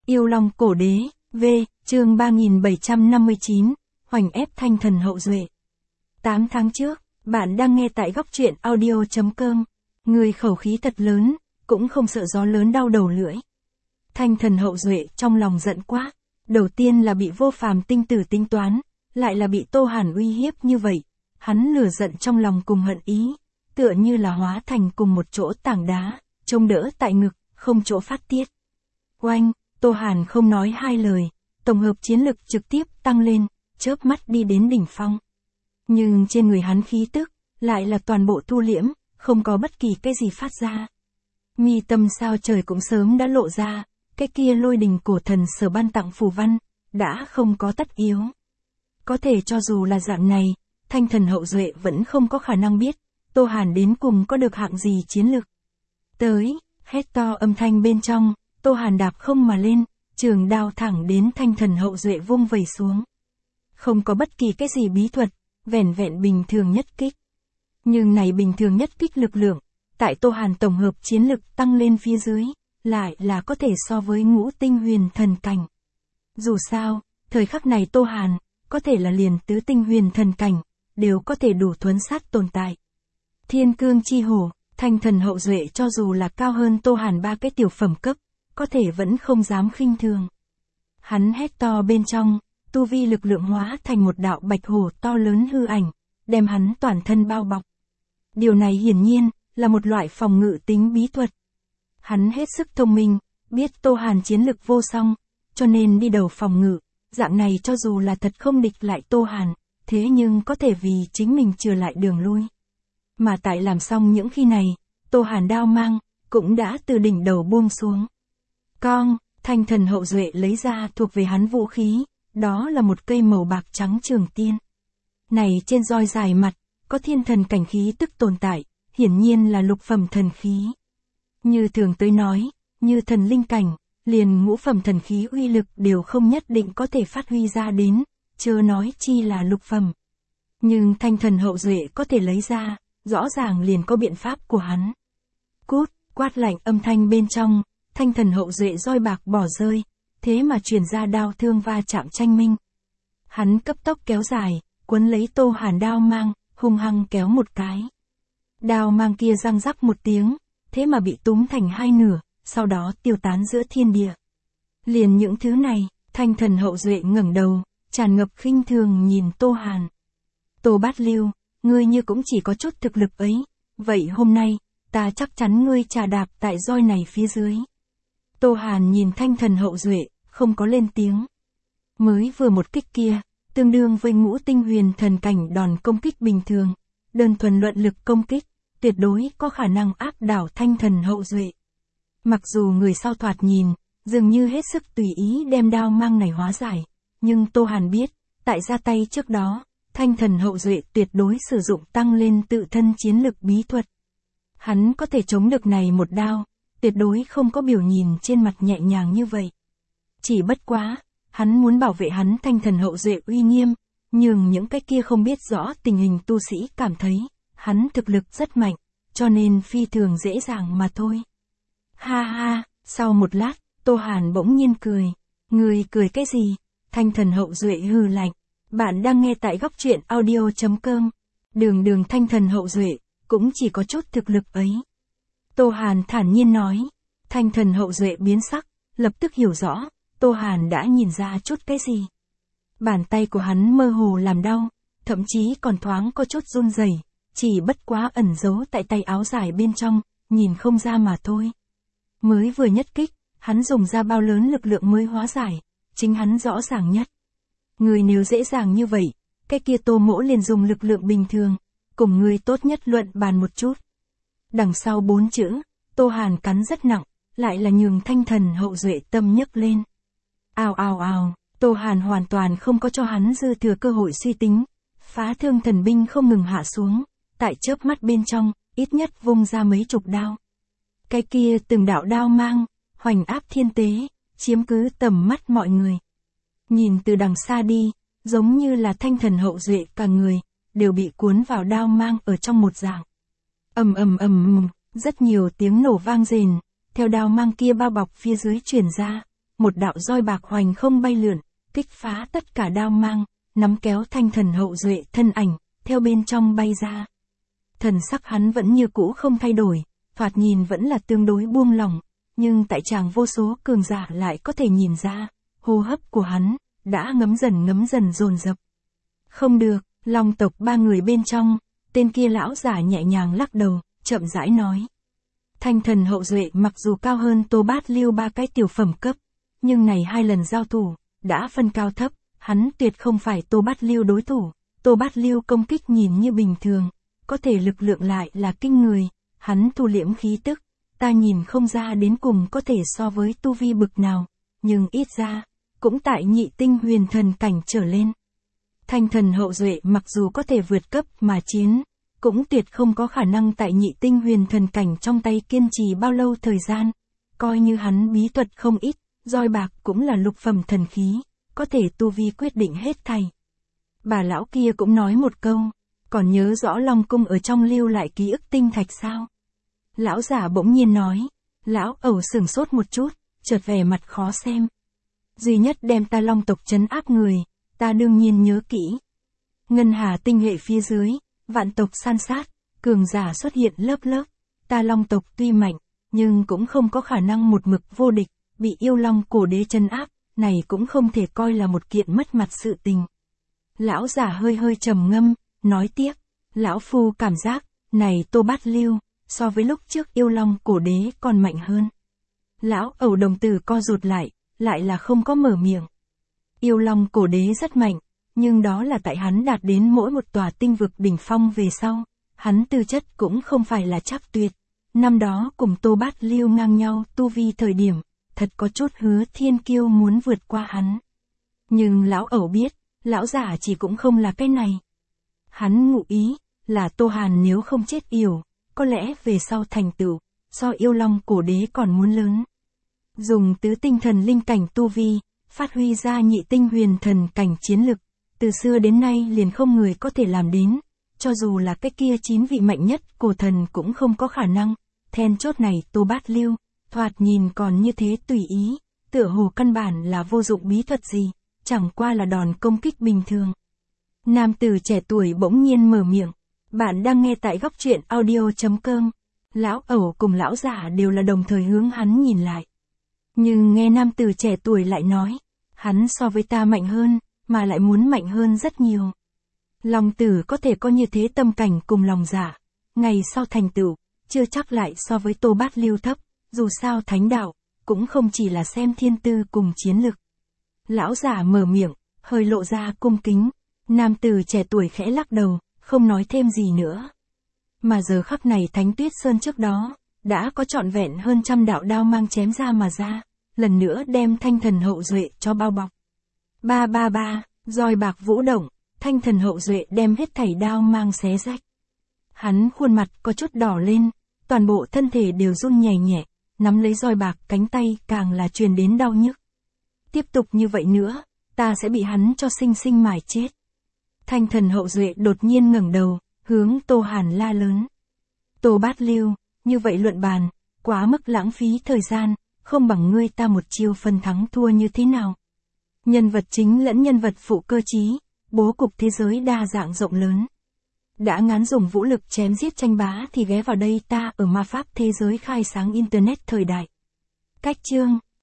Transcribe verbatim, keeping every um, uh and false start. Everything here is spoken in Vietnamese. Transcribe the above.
Yêu Long Cổ Đế, V, chương ba nghìn bảy trăm năm mươi chín, hoành ép thanh thần hậu duệ. tám tháng trước, bạn đang nghe tại góc truyện audio chấm com. Người khẩu khí thật lớn, cũng không sợ gió lớn đau đầu lưỡi. Thanh thần hậu duệ trong lòng giận quá. Đầu tiên là bị Vô Phàm tinh tử tính toán, lại là bị Tô Hàn uy hiếp như vậy. Hắn lửa giận trong lòng cùng hận ý, tựa như là hóa thành cùng một chỗ tảng đá, trông đỡ tại ngực, không chỗ phát tiết. Oanh, Tô Hàn không nói hai lời, tổng hợp chiến lực trực tiếp tăng lên, chớp mắt đi đến đỉnh phong. Nhưng trên người hắn khí tức, lại là toàn bộ thu liễm, không có bất kỳ cái gì phát ra. Mi tâm sao trời cũng sớm đã lộ ra, cái kia lôi đình cổ thần sở ban tặng phù văn, đã không có tất yếu. Có thể cho dù là dạng này, thanh thần hậu duệ vẫn không có khả năng biết, Tô Hàn đến cùng có được hạng gì chiến lực. Tới, hét to âm thanh bên trong, Tô Hàn đạp không mà lên, trường đao thẳng đến thanh thần hậu duệ vung vẩy xuống. Không có bất kỳ cái gì bí thuật, vẻn vẹn bình thường nhất kích. Nhưng này bình thường nhất kích lực lượng, tại Tô Hàn tổng hợp chiến lực tăng lên phía dưới, lại là có thể so với ngũ tinh huyền thần cảnh. Dù sao, thời khắc này Tô Hàn, có thể là liền tứ tinh huyền thần cảnh, đều có thể đủ thuấn sát tồn tại. Thiên cương chi hổ, thanh thần hậu duệ cho dù là cao hơn Tô Hàn ba cái tiểu phẩm cấp, có thể vẫn không dám khinh thường. Hắn hét to bên trong, tu vi lực lượng hóa thành một đạo bạch hổ to lớn hư ảnh, đem hắn toàn thân bao bọc. Điều này hiển nhiên, là một loại phòng ngự tính bí thuật. Hắn hết sức thông minh, biết Tô Hàn chiến lực vô song, cho nên đi đầu phòng ngự, dạng này cho dù là thật không địch lại Tô Hàn, thế nhưng có thể vì chính mình chừa lại đường lui. Mà tại làm xong những khi này, Tô Hàn đao mang, cũng đã từ đỉnh đầu buông xuống. Cong, thanh thần hậu duệ lấy ra thuộc về hắn vũ khí, đó là một cây màu bạc trắng trường tiên. Này trên roi dài mặt, có thiên thần cảnh khí tức tồn tại, hiển nhiên là lục phẩm thần khí. Như thường tới nói, như thần linh cảnh, liền ngũ phẩm thần khí uy lực đều không nhất định có thể phát huy ra đến, chớ nói chi là lục phẩm. Nhưng thanh thần hậu duệ có thể lấy ra, rõ ràng liền có biện pháp của hắn. Cút, quát lạnh âm thanh bên trong, thanh thần hậu duệ roi bạc bỏ rơi, thế mà truyền ra đao thương va chạm tranh minh. Hắn cấp tốc kéo dài, quấn lấy Tô Hàn đao mang, hung hăng kéo một cái. Đao mang kia răng rắc một tiếng, thế mà bị túm thành hai nửa, sau đó tiêu tán giữa thiên địa. Liền những thứ này, thanh thần hậu duệ ngẩng đầu, tràn ngập khinh thường nhìn Tô Hàn. Tô Bát Lưu, ngươi như cũng chỉ có chút thực lực ấy, vậy hôm nay, ta chắc chắn ngươi trà đạp tại roi này phía dưới. Tô Hàn nhìn thanh thần hậu duệ, không có lên tiếng. Mới vừa một kích kia, tương đương với ngũ tinh huyền thần cảnh đòn công kích bình thường, đơn thuần luận lực công kích, tuyệt đối có khả năng áp đảo thanh thần hậu duệ. Mặc dù người sau thoạt nhìn, dường như hết sức tùy ý đem đao mang này hóa giải, nhưng Tô Hàn biết, tại ra tay trước đó, thanh thần hậu duệ tuyệt đối sử dụng tăng lên tự thân chiến lực bí thuật. Hắn có thể chống được này một đao, tuyệt đối không có biểu nhìn trên mặt nhẹ nhàng như vậy. Chỉ bất quá, hắn muốn bảo vệ hắn thanh thần hậu duệ uy nghiêm, nhưng những cái kia không biết rõ tình hình tu sĩ cảm thấy, hắn thực lực rất mạnh, cho nên phi thường dễ dàng mà thôi. Ha ha, sau một lát, Tô Hàn bỗng nhiên cười. Người cười cái gì? Thanh thần hậu duệ hừ lạnh. Bạn đang nghe tại góc truyện audio chấm com. Đường đường thanh thần hậu duệ, cũng chỉ có chút thực lực ấy. Tô Hàn thản nhiên nói. Thanh thần hậu duệ biến sắc, lập tức hiểu rõ, Tô Hàn đã nhìn ra chút cái gì. Bàn tay của hắn mơ hồ làm đau, thậm chí còn thoáng có chút run rẩy, chỉ bất quá ẩn giấu tại tay áo dài bên trong, nhìn không ra mà thôi. Mới vừa nhất kích, hắn dùng ra bao lớn lực lượng mới hóa giải, chính hắn rõ ràng nhất. Người nếu dễ dàng như vậy, cái kia Tô Mỗ liền dùng lực lượng bình thường, cùng người tốt nhất luận bàn một chút. Đằng sau bốn chữ, Tô Hàn cắn rất nặng, lại là nhường thanh thần hậu duệ tâm nhấc lên. Ào ào ào, Tô Hàn hoàn toàn không có cho hắn dư thừa cơ hội suy tính, phá thương thần binh không ngừng hạ xuống, tại chớp mắt bên trong, ít nhất vung ra mấy chục đao. Cái kia từng đạo đao mang, hoành áp thiên tế, chiếm cứ tầm mắt mọi người. Nhìn từ đằng xa đi, giống như là thanh thần hậu duệ cả người, đều bị cuốn vào đao mang ở trong một dạng. Ầm ầm ầm, rất nhiều tiếng nổ vang rền, theo đao mang kia bao bọc phía dưới truyền ra, một đạo roi bạc hoành không bay lượn, kích phá tất cả đao mang, nắm kéo Thanh Thần Hậu Duệ thân ảnh, theo bên trong bay ra. Thần sắc hắn vẫn như cũ không thay đổi, thoạt nhìn vẫn là tương đối buông lỏng, nhưng tại chàng vô số cường giả lại có thể nhìn ra, hô hấp của hắn, đã ngấm dần ngấm dần dồn dập. Không được, Long tộc ba người bên trong, tên kia lão giả nhẹ nhàng lắc đầu, chậm rãi nói. Thanh Thần Hậu Duệ mặc dù cao hơn Tô Bát Lưu ba cái tiểu phẩm cấp, nhưng này hai lần giao thủ, đã phân cao thấp, hắn tuyệt không phải Tô Bát Lưu đối thủ. Tô Bát Lưu công kích nhìn như bình thường, có thể lực lượng lại là kinh người, hắn thu liễm khí tức, ta nhìn không ra đến cùng có thể so với tu vi bực nào, nhưng ít ra, cũng tại nhị tinh huyền thần cảnh trở lên. Thanh Thần Hậu Duệ mặc dù có thể vượt cấp mà chiến, cũng tuyệt không có khả năng tại nhị tinh huyền thần cảnh trong tay kiên trì bao lâu thời gian, coi như hắn bí thuật không ít, roi bạc cũng là lục phẩm thần khí, có thể tu vi quyết định hết thảy. Bà lão kia cũng nói một câu, còn nhớ rõ Long Cung ở trong lưu lại ký ức tinh thạch sao? Lão giả bỗng nhiên nói, lão ẩu sửng sốt một chút, chợt vẻ mặt khó xem. Duy nhất đem ta Long tộc trấn áp người, ta đương nhiên nhớ kỹ. Ngân Hà tinh hệ phía dưới, vạn tộc san sát, cường giả xuất hiện lớp lớp, ta Long tộc tuy mạnh, nhưng cũng không có khả năng một mực vô địch, bị yêu Long cổ đế trấn áp, này cũng không thể coi là một kiện mất mặt sự tình. Lão giả hơi hơi trầm ngâm, nói tiếp, lão phu cảm giác, này Tô Bát Lưu, so với lúc trước yêu Long cổ đế còn mạnh hơn. Lão ẩu đồng tử co rụt lại, lại là không có mở miệng. Yêu Long cổ đế rất mạnh, nhưng đó là tại hắn đạt đến mỗi một tòa tinh vực đỉnh phong về sau, hắn tư chất cũng không phải là chắc tuyệt. Năm đó cùng Tô Bát Lưu ngang nhau tu vi thời điểm, thật có chút hứa thiên kiêu muốn vượt qua hắn. Nhưng lão ẩu biết, lão giả chỉ cũng không là cái này. Hắn ngụ ý, là Tô Hàn nếu không chết yểu, có lẽ về sau thành tựu, so yêu Long cổ đế còn muốn lớn. Dùng tứ tinh thần linh cảnh tu vi, phát huy ra nhị tinh huyền thần cảnh chiến lực, từ xưa đến nay liền không người có thể làm đến, cho dù là cái kia chín vị mạnh nhất cổ thần cũng không có khả năng. Then chốt này Tô Bát Lưu, thoạt nhìn còn như thế tùy ý, tựa hồ căn bản là vô dụng bí thuật gì, chẳng qua là đòn công kích bình thường. Nam tử trẻ tuổi bỗng nhiên mở miệng, bạn đang nghe tại góc truyện audio chấm com. Lão ẩu cùng lão giả đều là đồng thời hướng hắn nhìn lại. Nhưng nghe nam tử trẻ tuổi lại nói, hắn so với ta mạnh hơn, mà lại muốn mạnh hơn rất nhiều. Long tử có thể có như thế tâm cảnh cùng lòng giả, ngày sau thành tựu, chưa chắc lại so với Tô Bát Lưu thấp, dù sao thánh đạo, cũng không chỉ là xem thiên tư cùng chiến lực. Lão giả mở miệng, hơi lộ ra cung kính, nam tử trẻ tuổi khẽ lắc đầu, không nói thêm gì nữa. Mà giờ khắc này Thánh Tuyết Sơn trước đó, đã có trọn vẹn hơn trăm đạo đao mang chém ra mà ra, lần nữa đem Thanh Thần Hậu Duệ cho bao bọc. Ba ba ba, roi bạc vũ động, Thanh Thần Hậu Duệ đem hết thảy đao mang xé rách. Hắn khuôn mặt có chút đỏ lên, toàn bộ thân thể đều run nhẹ nhẹ, nắm lấy roi bạc cánh tay càng là truyền đến đau nhức. Tiếp tục như vậy nữa, ta sẽ bị hắn cho sinh sinh mài chết. Thanh Thần Hậu Duệ đột nhiên ngẩng đầu, hướng Tô Hàn la lớn. Tô Bát Lưu, như vậy luận bàn, quá mức lãng phí thời gian, không bằng ngươi ta một chiêu phân thắng thua như thế nào. Nhân vật chính lẫn nhân vật phụ cơ trí, bố cục thế giới đa dạng rộng lớn. Đã ngán dùng vũ lực chém giết tranh bá thì ghé vào đây ta ở ma pháp thế giới khai sáng Internet thời đại. Cách chương